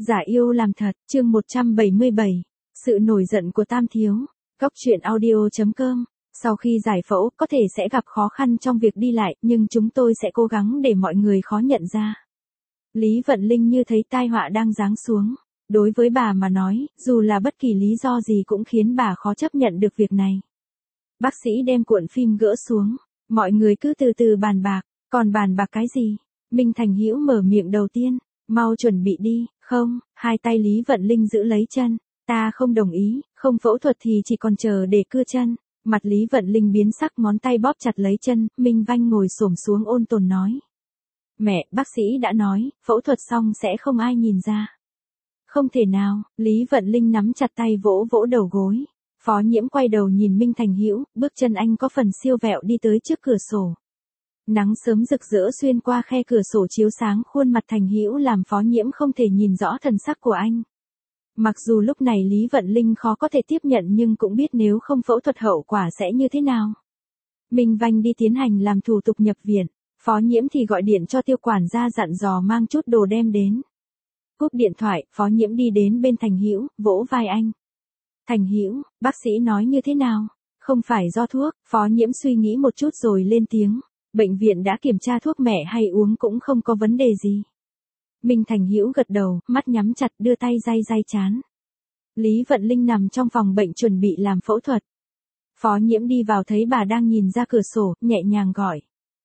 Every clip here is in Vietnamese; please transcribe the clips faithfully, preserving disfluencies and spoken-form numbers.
Giả yêu làm thật, chương một trăm bảy mươi bảy. Sự nổi giận của Tam Thiếu. Góc truyện audio.com. Sau khi giải phẫu, có thể sẽ gặp khó khăn trong việc đi lại, nhưng chúng tôi sẽ cố gắng để mọi người khó nhận ra. Lý Vận Linh như thấy tai họa đang giáng xuống. Đối với bà mà nói, dù là bất kỳ lý do gì cũng khiến bà khó chấp nhận được việc này. Bác sĩ đem cuộn phim gỡ xuống. Mọi người cứ từ từ bàn bạc. Còn bàn bạc cái gì? Minh Thành Hữu mở miệng đầu tiên. Mau chuẩn bị đi, không, hai tay Lý Vận Linh giữ lấy chân. Ta không đồng ý, không phẫu thuật thì chỉ còn chờ để cưa chân. Mặt Lý Vận Linh biến sắc, ngón tay bóp chặt lấy chân. Minh Vanh ngồi xổm xuống ôn tồn nói. Mẹ, bác sĩ đã nói, phẫu thuật xong sẽ không ai nhìn ra. Không thể nào, Lý Vận Linh nắm chặt tay vỗ vỗ đầu gối. Phó Nhiễm quay đầu nhìn Minh Thành Hữu, bước chân anh có phần siêu vẹo đi tới trước cửa sổ. Nắng sớm rực rỡ xuyên qua khe cửa sổ chiếu sáng khuôn mặt Thành Hữu làm Phó Nhiễm không thể nhìn rõ thần sắc của anh. Mặc dù lúc này Lý Vận Linh khó có thể tiếp nhận nhưng cũng biết nếu không phẫu thuật hậu quả sẽ như thế nào. Minh Vanh đi tiến hành làm thủ tục nhập viện, Phó Nhiễm thì gọi điện cho Tiêu quản gia dặn dò mang chút đồ đem đến. Cúp điện thoại, Phó Nhiễm đi đến bên Thành Hữu, vỗ vai anh. Thành Hữu, bác sĩ nói như thế nào? Không phải do thuốc, Phó Nhiễm suy nghĩ một chút rồi lên tiếng. Bệnh viện đã kiểm tra thuốc mẹ hay uống cũng không có vấn đề gì. Minh Thành Hữu gật đầu, mắt nhắm chặt đưa tay day day chán. Lý Vận Linh nằm trong phòng bệnh chuẩn bị làm phẫu thuật. Phó Nhiễm đi vào thấy bà đang nhìn ra cửa sổ, nhẹ nhàng gọi.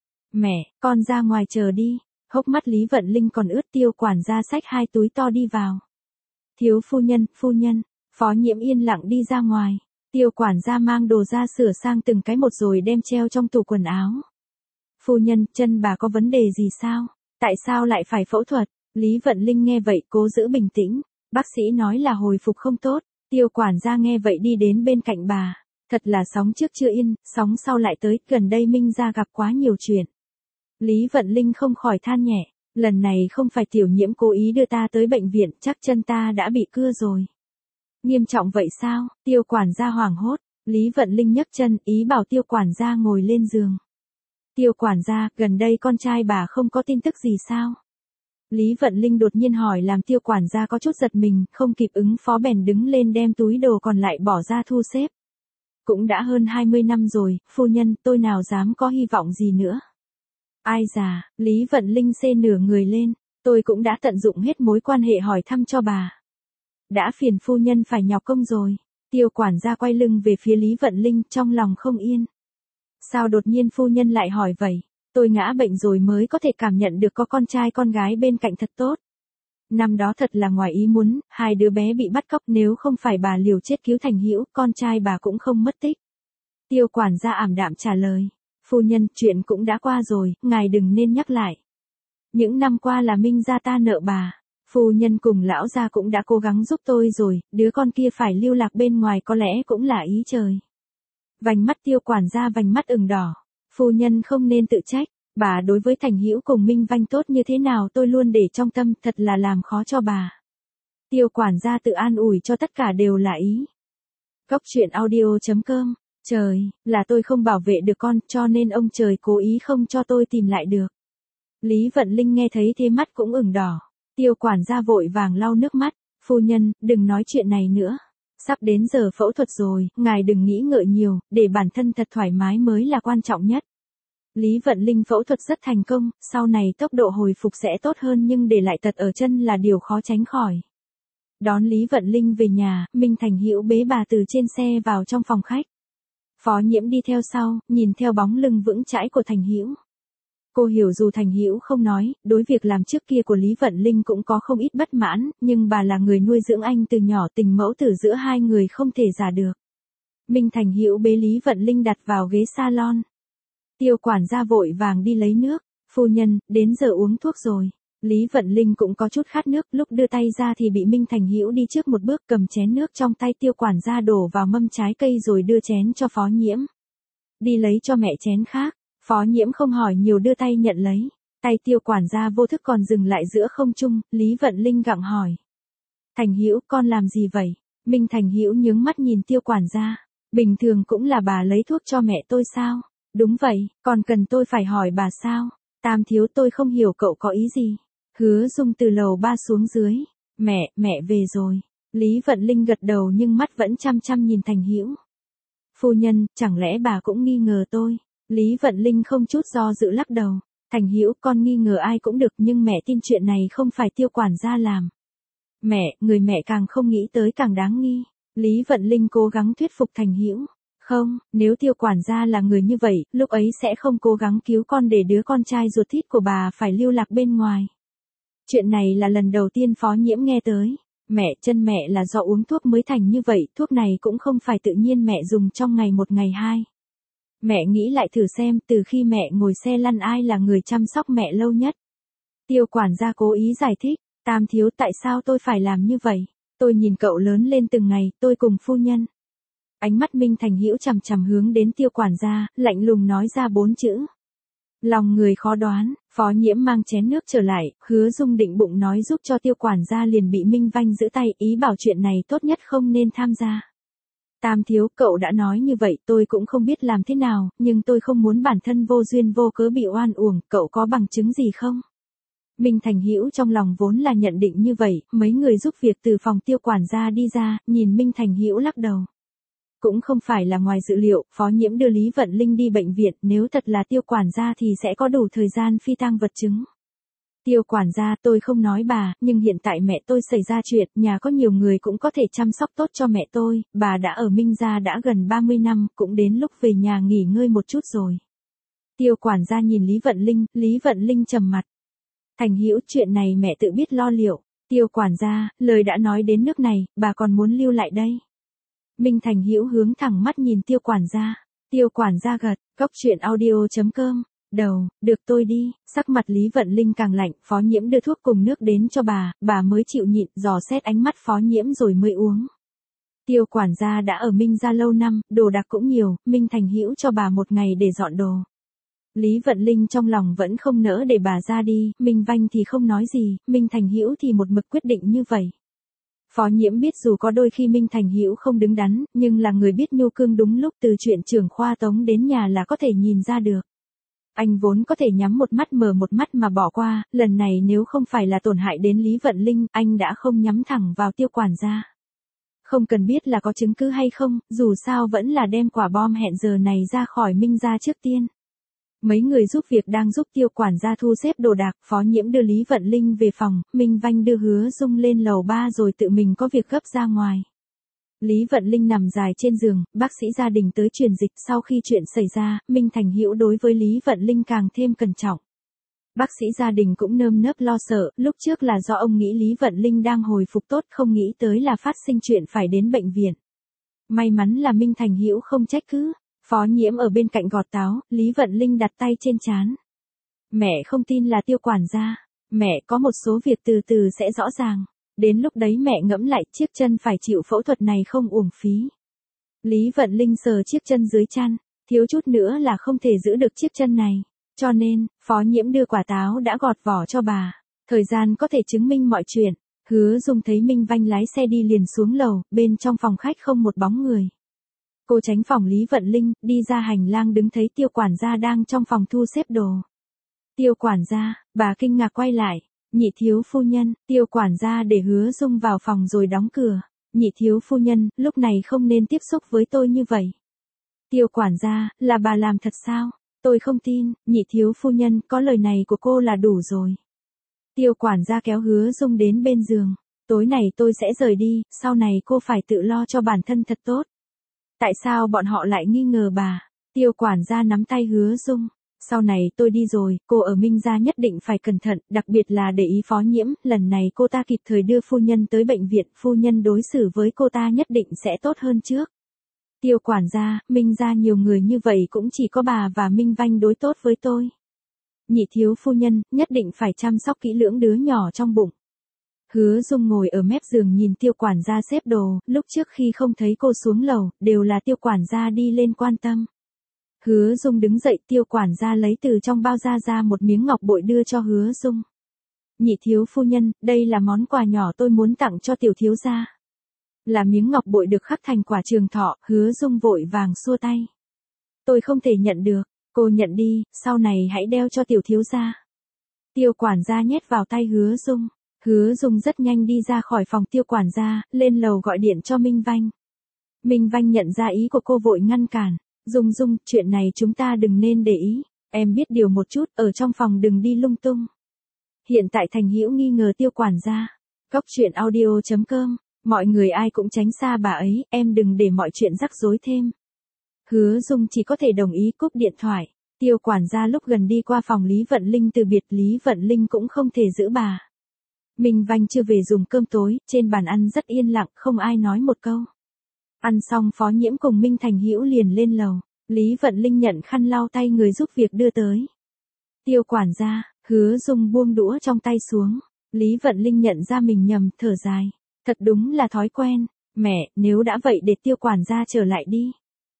Mẹ, con ra ngoài chờ đi. Hốc mắt Lý Vận Linh còn ướt. Tiêu quản gia xách hai túi to đi vào. Thiếu phu nhân, phu nhân. Phó Nhiễm yên lặng đi ra ngoài. Tiêu quản gia mang đồ ra sửa sang từng cái một rồi đem treo trong tủ quần áo. Phu nhân, chân bà có vấn đề gì sao? Tại sao lại phải phẫu thuật? Lý Vận Linh nghe vậy cố giữ bình tĩnh. Bác sĩ nói là hồi phục không tốt. Tiêu quản gia nghe vậy đi đến bên cạnh bà. Thật là sóng trước chưa yên, sóng sau lại tới. Gần đây Minh gia gặp quá nhiều chuyện. Lý Vận Linh không khỏi than nhẹ. Lần này không phải Tiểu Nhiễm cố ý đưa ta tới bệnh viện, chắc chân ta đã bị cưa rồi. Nghiêm trọng vậy sao? Tiêu quản gia hoảng hốt. Lý Vận Linh nhấc chân, ý bảo tiêu quản gia ngồi lên giường. Tiêu quản gia, gần đây con trai bà không có tin tức gì sao? Lý Vận Linh đột nhiên hỏi làm tiêu quản gia có chút giật mình, không kịp ứng phó bèn đứng lên đem túi đồ còn lại bỏ ra thu xếp. Cũng đã hơn hai mươi năm rồi, phu nhân, tôi nào dám có hy vọng gì nữa. Ai già, Lý Vận Linh xê nửa người lên, tôi cũng đã tận dụng hết mối quan hệ hỏi thăm cho bà. Đã phiền phu nhân phải nhọc công rồi. Tiêu quản gia quay lưng về phía Lý Vận Linh, trong lòng không yên. Sao đột nhiên phu nhân lại hỏi vậy? Tôi ngã bệnh rồi mới có thể cảm nhận được có con trai con gái bên cạnh thật tốt. Năm đó thật là ngoài ý muốn, hai đứa bé bị bắt cóc, nếu không phải bà liều chết cứu Thành Hữu, con trai bà cũng không mất tích. Tiêu quản gia ảm đạm trả lời. Phu nhân, chuyện cũng đã qua rồi, ngài đừng nên nhắc lại. Những năm qua là Minh gia ta nợ bà. Phu nhân cùng lão gia cũng đã cố gắng giúp tôi rồi, đứa con kia phải lưu lạc bên ngoài có lẽ cũng là ý trời. Vành mắt tiêu quản gia vành mắt ửng đỏ. Phu nhân không nên tự trách, bà đối với Thành Hữu cùng Minh Vanh tốt như thế nào tôi luôn để trong tâm, thật là làm khó cho bà. Tiêu quản gia tự an ủi cho tất cả đều là ý. Góc truyện audio.com. Trời, là tôi không bảo vệ được con, cho nên ông trời cố ý không cho tôi tìm lại được. Lý Vận Linh nghe thấy thế mắt cũng ửng đỏ. Tiêu quản gia vội vàng lau nước mắt. Phu nhân, đừng nói chuyện này nữa. Sắp đến giờ phẫu thuật rồi, ngài đừng nghĩ ngợi nhiều, để bản thân thật thoải mái mới là quan trọng nhất. Lý Vận Linh phẫu thuật rất thành công, sau này tốc độ hồi phục sẽ tốt hơn nhưng để lại tật ở chân là điều khó tránh khỏi. Đón Lý Vận Linh về nhà, Minh Thành Hữu bế bà từ trên xe vào trong phòng khách. Phó Nhiễm đi theo sau, nhìn theo bóng lưng vững chãi của Thành Hữu. Cô hiểu dù Thành Hữu không nói, đối việc làm trước kia của Lý Vận Linh cũng có không ít bất mãn, nhưng bà là người nuôi dưỡng anh từ nhỏ, tình mẫu tử giữa hai người không thể giả được. Minh Thành Hữu bế Lý Vận Linh đặt vào ghế salon. Tiêu quản gia vội vàng đi lấy nước. Phu nhân, đến giờ uống thuốc rồi. Lý Vận Linh cũng có chút khát nước, lúc đưa tay ra thì bị Minh Thành Hữu đi trước một bước cầm chén nước trong tay tiêu quản gia đổ vào mâm trái cây rồi đưa chén cho Phó Nhiễm. Đi lấy cho mẹ chén khác. Phó Nhiễm không hỏi nhiều đưa tay nhận lấy. Tay tiêu quản gia vô thức còn dừng lại giữa không trung, Lý Vận Linh gặng hỏi. Thành Hữu, con làm gì vậy? Minh Thành Hữu nhướng mắt nhìn tiêu quản gia. Bình thường cũng là bà lấy thuốc cho mẹ tôi sao? Đúng vậy, còn cần tôi phải hỏi bà sao? Tam thiếu tôi không hiểu cậu có ý gì. Hứa Dung từ lầu ba xuống dưới. Mẹ, mẹ về rồi. Lý Vận Linh gật đầu nhưng mắt vẫn chăm chăm nhìn Thành Hữu. Phu nhân, chẳng lẽ bà cũng nghi ngờ tôi? Lý Vận Linh không chút do dự lắc đầu. Thành Hữu, con nghi ngờ ai cũng được nhưng mẹ tin chuyện này không phải Tiêu quản gia làm. Mẹ, người mẹ càng không nghĩ tới càng đáng nghi. Lý Vận Linh cố gắng thuyết phục Thành Hữu. Không, nếu Tiêu quản gia là người như vậy, lúc ấy sẽ không cố gắng cứu con để đứa con trai ruột thít của bà phải lưu lạc bên ngoài. Chuyện này là lần đầu tiên Phó Nhiễm nghe tới. Mẹ, chân mẹ là do uống thuốc mới thành như vậy, thuốc này cũng không phải tự nhiên mẹ dùng trong ngày một ngày hai. Mẹ nghĩ lại thử xem, từ khi mẹ ngồi xe lăn ai là người chăm sóc mẹ lâu nhất. Tiêu quản gia cố ý giải thích, Tam thiếu, tại sao tôi phải làm như vậy? Tôi nhìn cậu lớn lên từng ngày, tôi cùng phu nhân. Ánh mắt Minh Thành Hữu chằm chằm hướng đến Tiêu quản gia, lạnh lùng nói ra bốn chữ. Lòng người khó đoán. Phó Nhiễm mang chén nước trở lại, Hứa Dung định bụng nói giúp cho Tiêu quản gia liền bị Minh Vanh giữ tay, ý bảo chuyện này tốt nhất không nên tham gia. Tam thiếu, cậu đã nói như vậy, tôi cũng không biết làm thế nào, nhưng tôi không muốn bản thân vô duyên vô cớ bị oan uổng, cậu có bằng chứng gì không? Minh Thành Hữu trong lòng vốn là nhận định như vậy, mấy người giúp việc từ phòng Tiêu quản gia đi ra, nhìn Minh Thành Hữu lắc đầu. Cũng không phải là ngoài dự liệu, Phó Nhiễm đưa Lý Vận Linh đi bệnh viện, nếu thật là Tiêu quản gia thì sẽ có đủ thời gian phi tang vật chứng. Tiêu quản gia, tôi không nói bà, nhưng hiện tại mẹ tôi xảy ra chuyện, nhà có nhiều người cũng có thể chăm sóc tốt cho mẹ tôi, bà đã ở Minh gia đã gần ba mươi năm, cũng đến lúc về nhà nghỉ ngơi một chút rồi. Tiêu quản gia nhìn Lý Vận Linh, Lý Vận Linh trầm mặt. Thành Hữu, chuyện này mẹ tự biết lo liệu. Tiêu quản gia, lời đã nói đến nước này, bà còn muốn lưu lại đây. Minh Thành Hữu hướng thẳng mắt nhìn Tiêu quản gia. Tiêu quản gia gật, góc truyện audio chấm com. Đầu, được tôi đi. Sắc mặt Lý Vận Linh càng lạnh, Phó Nhiễm đưa thuốc cùng nước đến cho bà, bà mới chịu nhịn, dò xét ánh mắt Phó Nhiễm rồi mới uống. Tiêu quản gia đã ở Minh gia lâu năm, đồ đạc cũng nhiều, Minh Thành Hữu cho bà một ngày để dọn đồ. Lý Vận Linh trong lòng vẫn không nỡ để bà ra đi, Minh Vanh thì không nói gì, Minh Thành Hữu thì một mực quyết định như vậy. Phó Nhiễm biết dù có đôi khi Minh Thành Hữu không đứng đắn, nhưng là người biết nhu cương đúng lúc, từ chuyện trưởng khoa tống đến nhà là có thể nhìn ra được. Anh vốn có thể nhắm một mắt mở một mắt mà bỏ qua, lần này nếu không phải là tổn hại đến Lý Vận Linh, anh đã không nhắm thẳng vào Tiêu quản gia. Không cần biết là có chứng cứ hay không, dù sao vẫn là đem quả bom hẹn giờ này ra khỏi Minh gia trước tiên. Mấy người giúp việc đang giúp Tiêu quản gia thu xếp đồ đạc, Phó Nhiễm đưa Lý Vận Linh về phòng, Minh Vanh đưa Hứa Dung lên lầu ba rồi tự mình có việc gấp ra ngoài. Lý Vận Linh nằm dài trên giường, bác sĩ gia đình tới truyền dịch, sau khi chuyện xảy ra, Minh Thành Hữu đối với Lý Vận Linh càng thêm cẩn trọng. Bác sĩ gia đình cũng nơm nớp lo sợ, lúc trước là do ông nghĩ Lý Vận Linh đang hồi phục tốt, không nghĩ tới là phát sinh chuyện phải đến bệnh viện. May mắn là Minh Thành Hữu không trách cứ. Phó Nhiễm ở bên cạnh gọt táo, Lý Vận Linh đặt tay trên trán. Mẹ không tin là Tiêu quản gia. Mẹ có một số việc từ từ sẽ rõ ràng. Đến lúc đấy mẹ ngẫm lại chiếc chân phải chịu phẫu thuật này không uổng phí. Lý Vận Linh sờ chiếc chân dưới chăn, thiếu chút nữa là không thể giữ được chiếc chân này. Cho nên, Phó Nhiễm đưa quả táo đã gọt vỏ cho bà. Thời gian có thể chứng minh mọi chuyện. Hứa Dung thấy Minh Vanh lái xe đi liền xuống lầu, bên trong phòng khách không một bóng người. Cô tránh phòng Lý Vận Linh, đi ra hành lang đứng thấy Tiêu quản gia đang trong phòng thu xếp đồ. Tiêu quản gia, bà kinh ngạc quay lại. Nhị thiếu phu nhân, Tiêu quản gia để Hứa Dung vào phòng rồi đóng cửa. Nhị thiếu phu nhân, lúc này không nên tiếp xúc với tôi như vậy. Tiêu quản gia, là bà làm thật sao? Tôi không tin, nhị thiếu phu nhân, có lời này của cô là đủ rồi. Tiêu quản gia kéo Hứa Dung đến bên giường. Tối này tôi sẽ rời đi, sau này cô phải tự lo cho bản thân thật tốt. Tại sao bọn họ lại nghi ngờ bà? Tiêu quản gia nắm tay Hứa Dung. Sau này tôi đi rồi, cô ở Minh gia nhất định phải cẩn thận, đặc biệt là để ý Phó Nhiễm, lần này cô ta kịp thời đưa phu nhân tới bệnh viện, phu nhân đối xử với cô ta nhất định sẽ tốt hơn trước. Tiêu quản gia, Minh gia nhiều người như vậy cũng chỉ có bà và Minh Vanh đối tốt với tôi. Nhị thiếu phu nhân, nhất định phải chăm sóc kỹ lưỡng đứa nhỏ trong bụng. Hứa Dung ngồi ở mép giường nhìn Tiêu quản gia xếp đồ, lúc trước khi không thấy cô xuống lầu, đều là Tiêu quản gia đi lên quan tâm. Hứa Dung đứng dậy, Tiêu quản gia lấy từ trong bao da ra một miếng ngọc bội đưa cho Hứa Dung. Nhị thiếu phu nhân, đây là món quà nhỏ tôi muốn tặng cho tiểu thiếu gia. Là miếng ngọc bội được khắc thành quả trường thọ, Hứa Dung vội vàng xua tay. Tôi không thể nhận được, cô nhận đi, sau này hãy đeo cho tiểu thiếu gia. Tiêu quản gia nhét vào tay Hứa Dung. Hứa Dung rất nhanh đi ra khỏi phòng Tiêu quản gia, lên lầu gọi điện cho Minh Vanh. Minh Vanh nhận ra ý của cô vội ngăn cản. Dung Dung, chuyện này chúng ta đừng nên để ý. Em biết điều một chút, ở trong phòng đừng đi lung tung. Hiện tại Thành Hữu nghi ngờ Tiêu quản gia. Cóc truyện audio chấm com, mọi người ai cũng tránh xa bà ấy, em đừng để mọi chuyện rắc rối thêm. Hứa Dung chỉ có thể đồng ý cúp điện thoại. Tiêu quản gia lúc gần đi qua phòng Lý Vận Linh từ biệt, Lý Vận Linh cũng không thể giữ bà. Minh Vanh chưa về dùng cơm tối, trên bàn ăn rất yên lặng, không ai nói một câu. Ăn xong Phó Nhiễm cùng Minh Thành Hữu liền lên lầu. Lý Vận Linh nhận khăn lau tay người giúp việc đưa tới. Tiêu quản gia, Hứa Dung buông đũa trong tay xuống. Lý Vận Linh nhận ra mình nhầm, thở dài. Thật đúng là thói quen. Mẹ, nếu đã vậy để Tiêu quản gia trở lại đi.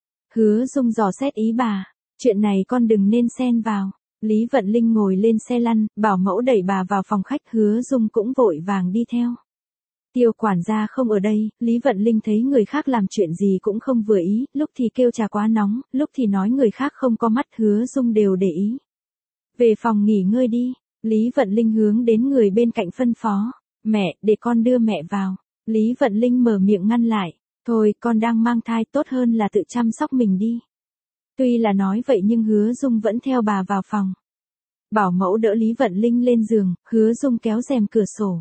Hứa Dung dò xét ý bà. Chuyện này con đừng nên xen vào. Lý Vận Linh ngồi lên xe lăn, bảo mẫu đẩy bà vào phòng khách, Hứa Dung cũng vội vàng đi theo. Tiêu quản gia không ở đây, Lý Vận Linh thấy người khác làm chuyện gì cũng không vừa ý, lúc thì kêu trà quá nóng, lúc thì nói người khác không có mắt, Hứa Dung đều để ý. Về phòng nghỉ ngơi đi, Lý Vận Linh hướng đến người bên cạnh phân phó. Mẹ, để con đưa mẹ vào. Lý Vận Linh mở miệng ngăn lại. Thôi, con đang mang thai, tốt hơn là tự chăm sóc mình đi. Tuy là nói vậy nhưng Hứa Dung vẫn theo bà vào phòng. Bảo mẫu đỡ Lý Vận Linh lên giường, Hứa Dung kéo rèm cửa sổ.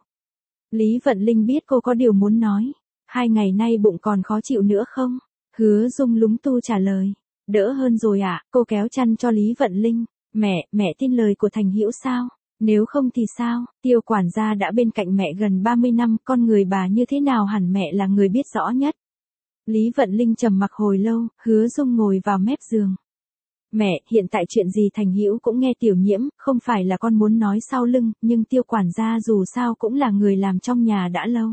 Lý Vận Linh biết cô có điều muốn nói. Hai ngày nay bụng còn khó chịu nữa không? Hứa Dung lúng tu trả lời. Đỡ hơn rồi ạ, à? Cô kéo chăn cho Lý Vận Linh. Mẹ, mẹ tin lời của Thành Hữu sao? Nếu không thì sao? Tiêu quản gia đã bên cạnh mẹ gần ba mươi năm, con người bà như thế nào hẳn mẹ là người biết rõ nhất. Lý Vận Linh trầm mặc hồi lâu, Hứa Dung ngồi vào mép giường. Mẹ, hiện tại chuyện gì Thành Hữu cũng nghe Tiểu Nhiễm, không phải là con muốn nói sau lưng, nhưng Tiêu quản gia dù sao cũng là người làm trong nhà đã lâu.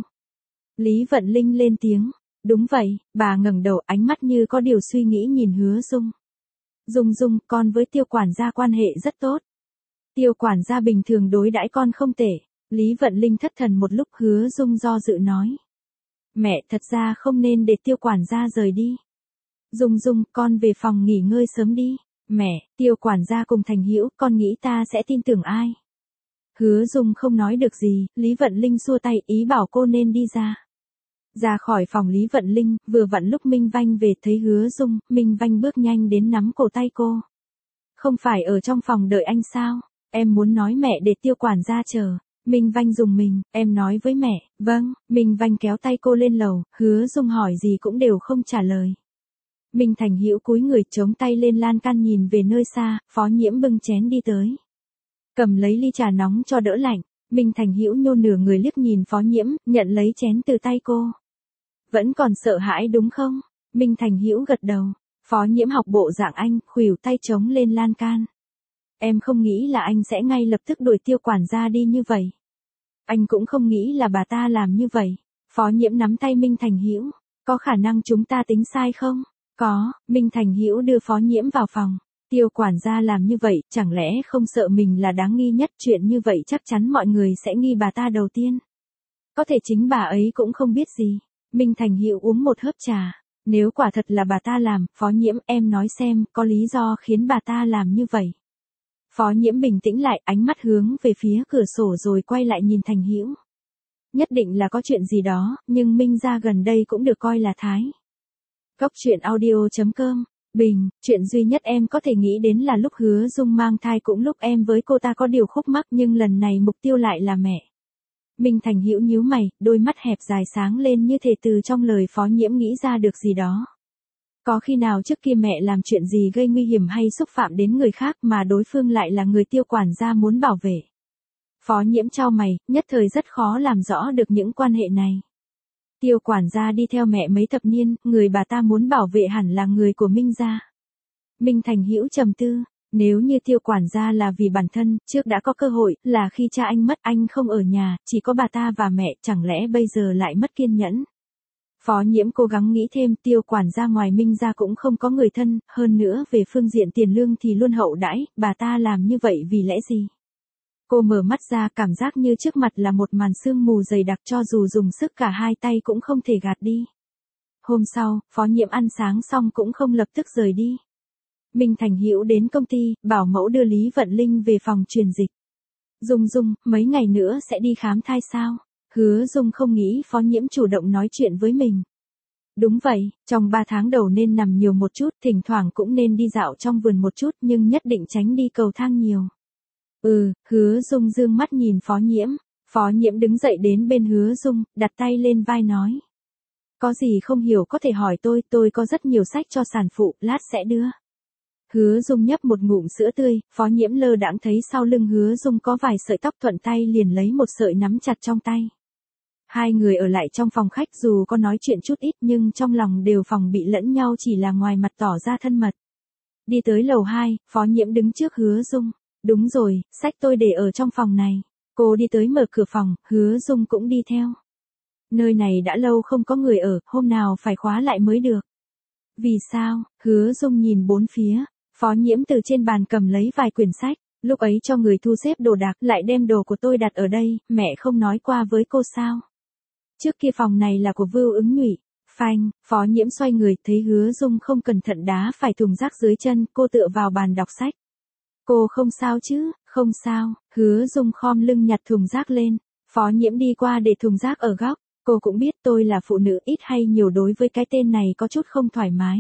Lý Vận Linh lên tiếng. Đúng vậy, bà ngẩng đầu, ánh mắt như có điều suy nghĩ nhìn Hứa Dung. Dung Dung, con với Tiêu quản gia quan hệ rất tốt. Tiêu quản gia bình thường đối đãi con không tệ. Lý Vận Linh thất thần một lúc, Hứa Dung do dự nói. Mẹ, thật ra không nên để Tiêu quản gia rời đi. Dung Dung, con về phòng nghỉ ngơi sớm đi. Mẹ, Tiêu quản gia cùng Thành Hữu, con nghĩ ta sẽ tin tưởng ai? Hứa Dung không nói được gì, Lý Vận Linh xua tay, ý bảo cô nên đi ra. Ra khỏi phòng Lý Vận Linh, vừa vặn lúc Minh Vanh về thấy Hứa Dung, Minh Vanh bước nhanh đến nắm cổ tay cô. Không phải ở trong phòng đợi anh sao? Em muốn nói mẹ để Tiêu quản gia chờ. Minh Vanh dùng mình, em nói với mẹ. Vâng, Minh Vanh kéo tay cô lên lầu, Hứa Dung hỏi gì cũng đều không trả lời. Minh Thành Hữu cúi người chống tay lên lan can nhìn về nơi xa, Phó Nhiễm bưng chén đi tới. Cầm lấy ly trà nóng cho đỡ lạnh, Minh Thành Hữu nhô nửa người liếc nhìn Phó Nhiễm, nhận lấy chén từ tay cô. Vẫn còn sợ hãi đúng không? Minh Thành Hữu gật đầu. Phó Nhiễm học bộ dạng anh, khuỷu tay chống lên lan can. Em không nghĩ là anh sẽ ngay lập tức đuổi Tiêu quản gia đi như vậy. Anh cũng không nghĩ là bà ta làm như vậy. Phó Nhiễm nắm tay Minh Thành Hữu. Có khả năng chúng ta tính sai không? Có, Minh Thành Hữu đưa Phó Nhiễm vào phòng. Tiêu quản gia làm như vậy, chẳng lẽ không sợ mình là đáng nghi nhất, chuyện như vậy chắc chắn mọi người sẽ nghi bà ta đầu tiên. Có thể chính bà ấy cũng không biết gì. Minh Thành Hữu uống một hớp trà. Nếu quả thật là bà ta làm, Phó Nhiễm em nói xem, có lý do khiến bà ta làm như vậy. Phó Nhiễm bình tĩnh lại, ánh mắt hướng về phía cửa sổ rồi quay lại nhìn Thành Hữu. Nhất định là có chuyện gì đó, nhưng Minh gia gần đây cũng được coi là thái. Cóc truyện audio chấm com, Bình, chuyện duy nhất em có thể nghĩ đến là lúc Hứa Dung mang thai cũng lúc em với cô ta có điều khúc mắc, nhưng lần này mục tiêu lại là mẹ. Minh Thành Hữu nhíu mày, đôi mắt hẹp dài sáng lên như thể từ trong lời Phó Nhiễm nghĩ ra được gì đó. Có khi nào trước kia mẹ làm chuyện gì gây nguy hiểm hay xúc phạm đến người khác mà đối phương lại là người Tiêu quản gia muốn bảo vệ? Phó Nhiễm chau mày, nhất thời rất khó làm rõ được những quan hệ này. Tiêu quản gia đi theo mẹ mấy thập niên, người bà ta muốn bảo vệ hẳn là người của Minh gia. Minh Thành Hữu trầm tư, nếu như Tiêu quản gia là vì bản thân, trước đã có cơ hội, là khi cha anh mất anh không ở nhà, chỉ có bà ta và mẹ, chẳng lẽ bây giờ lại mất kiên nhẫn? Phó Nhiễm cố gắng nghĩ thêm, Tiêu quản gia ngoài Minh gia cũng không có người thân, hơn nữa về phương diện tiền lương thì luôn hậu đãi, bà ta làm như vậy vì lẽ gì? Cô mở mắt ra, cảm giác như trước mặt là một màn sương mù dày đặc, cho dù dùng sức cả hai tay cũng không thể gạt đi. Hôm sau, Phó Nhiễm ăn sáng xong cũng không lập tức rời đi. Minh Thành Hữu đến công ty, bảo mẫu đưa Lý Vận Linh về phòng truyền dịch. Dung Dung, mấy ngày nữa sẽ đi khám thai sao? Hứa Dung không nghĩ Phó Nhiễm chủ động nói chuyện với mình. Đúng vậy, trong ba tháng đầu nên nằm nhiều một chút, thỉnh thoảng cũng nên đi dạo trong vườn một chút nhưng nhất định tránh đi cầu thang nhiều. Ừ, Hứa Dung dương mắt nhìn Phó Nhiễm. Phó Nhiễm đứng dậy đến bên Hứa Dung, đặt tay lên vai nói. Có gì không hiểu có thể hỏi tôi, tôi có rất nhiều sách cho sản phụ, lát sẽ đưa. Hứa Dung nhấp một ngụm sữa tươi, Phó Nhiễm lơ đãng thấy sau lưng Hứa Dung có vài sợi tóc thuận tay liền lấy một sợi nắm chặt trong tay. Hai người ở lại trong phòng khách dù có nói chuyện chút ít nhưng trong lòng đều phòng bị lẫn nhau chỉ là ngoài mặt tỏ ra thân mật. Đi tới lầu hai, Phó Nhiễm đứng trước Hứa Dung. Đúng rồi, sách tôi để ở trong phòng này. Cô đi tới mở cửa phòng, Hứa Dung cũng đi theo. Nơi này đã lâu không có người ở, hôm nào phải khóa lại mới được. Vì sao? Hứa Dung nhìn bốn phía. Phó Nhiễm từ trên bàn cầm lấy vài quyển sách. Lúc ấy cho người thu xếp đồ đạc lại đem đồ của tôi đặt ở đây, mẹ không nói qua với cô sao? Trước kia phòng này là của Vưu Ứng Nhụy. Phanh, Phó Nhiễm xoay người thấy Hứa Dung không cẩn thận đá phải thùng rác dưới chân, cô tựa vào bàn đọc sách. Cô không sao chứ? Không sao. Hứa Dung khom lưng nhặt thùng rác lên. Phó Nhiễm đi qua để thùng rác ở góc. Cô cũng biết tôi là phụ nữ, ít hay nhiều đối với cái tên này có chút không thoải mái.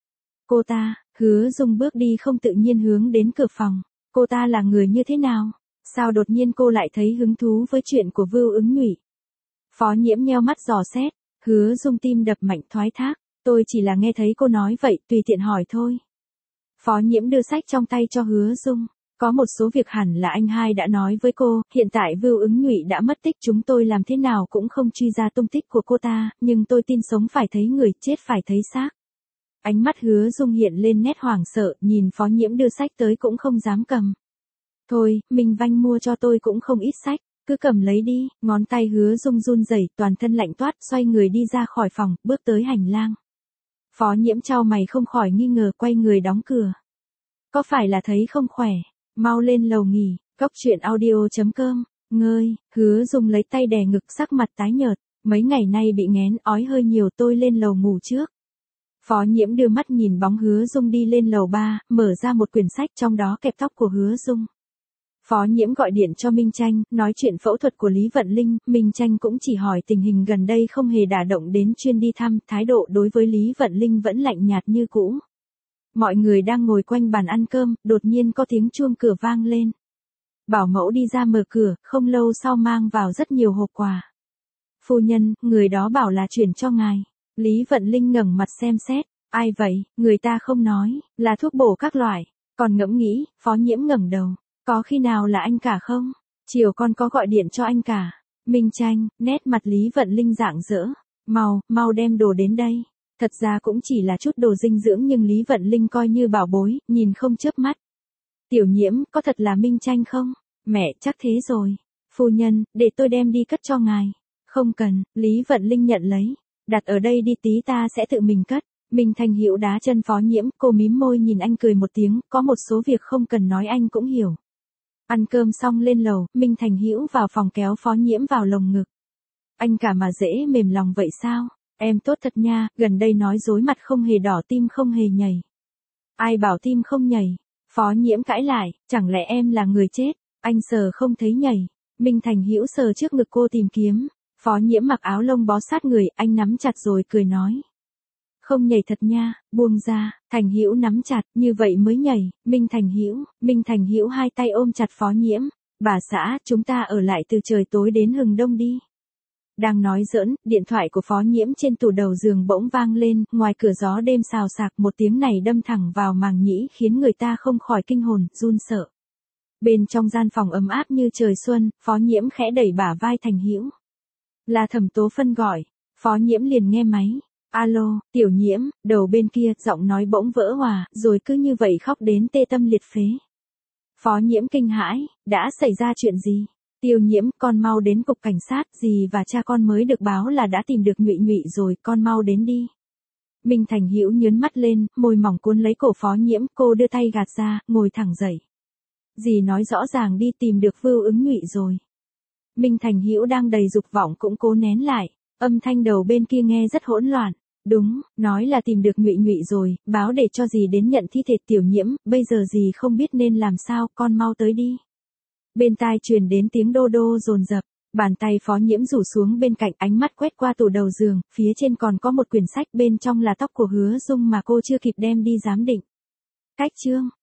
Cô ta, Hứa Dung bước đi không tự nhiên hướng đến cửa phòng. Cô ta là người như thế nào? Sao đột nhiên cô lại thấy hứng thú với chuyện của Vưu Ứng Nhụy? Phó Nhiễm nheo mắt dò xét. Hứa Dung tim đập mạnh thoái thác. Tôi chỉ là nghe thấy cô nói vậy, tùy tiện hỏi thôi. Phó Nhiễm đưa sách trong tay cho Hứa Dung. Có một số việc hẳn là anh hai đã nói với cô, hiện tại Vưu Ứng Nhụy đã mất tích, chúng tôi làm thế nào cũng không truy ra tung tích của cô ta, nhưng tôi tin sống phải thấy người, chết phải thấy xác. Ánh mắt Hứa Dung hiện lên nét hoảng sợ, nhìn Phó Nhiễm đưa sách tới cũng không dám cầm. Thôi, Minh Vanh mua cho tôi cũng không ít sách, cứ cầm lấy đi. Ngón tay Hứa Dung run rẩy, toàn thân lạnh toát, xoay người đi ra khỏi phòng, bước tới hành lang. Phó Nhiễm chau mày không khỏi nghi ngờ, quay người đóng cửa. Có phải là thấy không khỏe? Mau lên lầu nghỉ. Cốc truyện audio chấm com. Ngơi, Hứa Dung lấy tay đè ngực, sắc mặt tái nhợt. Mấy ngày nay bị nghén, ói hơi nhiều, tôi lên lầu ngủ trước. Phó Nhiễm đưa mắt nhìn bóng Hứa Dung đi lên lầu ba, mở ra một quyển sách trong đó kẹp tóc của Hứa Dung. Phó Nhiễm gọi điện cho Minh Tranh, nói chuyện phẫu thuật của Lý Vận Linh, Minh Tranh cũng chỉ hỏi tình hình gần đây, không hề đả động đến chuyên đi thăm, thái độ đối với Lý Vận Linh vẫn lạnh nhạt như cũ. Mọi người đang ngồi quanh bàn ăn cơm, đột nhiên có tiếng chuông cửa vang lên. Bảo mẫu đi ra mở cửa, không lâu sau mang vào rất nhiều hộp quà. Phu nhân, người đó bảo là chuyển cho ngài. Lý Vận Linh ngẩng mặt xem xét, ai vậy, người ta không nói, là thuốc bổ các loại. Còn ngẫm nghĩ, Phó Nhiễm ngẩng đầu, có khi nào là anh cả không? Chiều con có gọi điện cho anh cả. Minh Tranh, nét mặt Lý Vận Linh rạng rỡ, mau, mau đem đồ đến đây. Thật ra cũng chỉ là chút đồ dinh dưỡng nhưng Lý Vận Linh coi như bảo bối, nhìn không chớp mắt. Tiểu Nhiễm, có thật là Minh Tranh không? Mẹ, chắc thế rồi. Phu nhân, để tôi đem đi cất cho ngài. Không cần, Lý Vận Linh nhận lấy. Đặt ở đây đi, tí ta sẽ tự mình cất. Minh Thành Hữu đá chân Phó Nhiễm, cô mím môi nhìn anh cười một tiếng, có một số việc không cần nói anh cũng hiểu. Ăn cơm xong lên lầu, Minh Thành Hữu vào phòng kéo Phó Nhiễm vào lồng ngực. Anh cả mà dễ mềm lòng vậy sao? Em tốt thật nha, gần đây nói dối mặt không hề đỏ, tim không hề nhảy. Ai bảo tim không nhảy? Phó Nhiễm cãi lại, chẳng lẽ em là người chết? Anh sờ không thấy nhảy. Minh Thành Hữu sờ trước ngực cô tìm kiếm. Phó Nhiễm mặc áo lông bó sát người, anh nắm chặt rồi cười nói. Không nhảy thật nha, buông ra. Thành Hữu nắm chặt, như vậy mới nhảy. Minh Thành Hữu, Minh Thành Hữu hai tay ôm chặt Phó Nhiễm. Bà xã, chúng ta ở lại từ trời tối đến hừng đông đi. Đang nói giỡn, điện thoại của Phó Nhiễm trên tủ đầu giường bỗng vang lên, ngoài cửa gió đêm xào xạc, một tiếng này đâm thẳng vào màng nhĩ khiến người ta không khỏi kinh hồn, run sợ. Bên trong gian phòng ấm áp như trời xuân, Phó Nhiễm khẽ đẩy bả vai Thành Hữu. Là Thẩm Tố Phân gọi. Phó Nhiễm liền nghe máy. Alo, Tiểu Nhiễm, đầu bên kia, giọng nói bỗng vỡ hòa, rồi cứ như vậy khóc đến tê tâm liệt phế. Phó Nhiễm kinh hãi, đã xảy ra chuyện gì? Tiêu Nhiễm, con mau đến cục cảnh sát, dì và cha con mới được báo là đã tìm được Nhụy Nhụy rồi, con mau đến đi. Minh Thành Hữu nhớn mắt lên, môi mỏng cuốn lấy cổ Phó Nhiễm, cô đưa tay gạt ra, ngồi thẳng dậy. Dì nói rõ ràng đi, tìm được Vưu Ứng Nhụy rồi. Minh Thành Hữu đang đầy dục vọng cũng cố nén lại, âm thanh đầu bên kia nghe rất hỗn loạn. Đúng, nói là tìm được Nhụy Nhụy rồi, báo để cho dì đến nhận thi thể. Tiểu Nhiễm, bây giờ dì không biết nên làm sao, con mau tới đi. Bên tai truyền đến tiếng đô đô dồn dập, bàn tay Phó Nhiễm rủ xuống bên cạnh, ánh mắt quét qua tủ đầu giường, phía trên còn có một quyển sách, bên trong là tóc của Hứa Dung mà cô chưa kịp đem đi giám định. Cách chương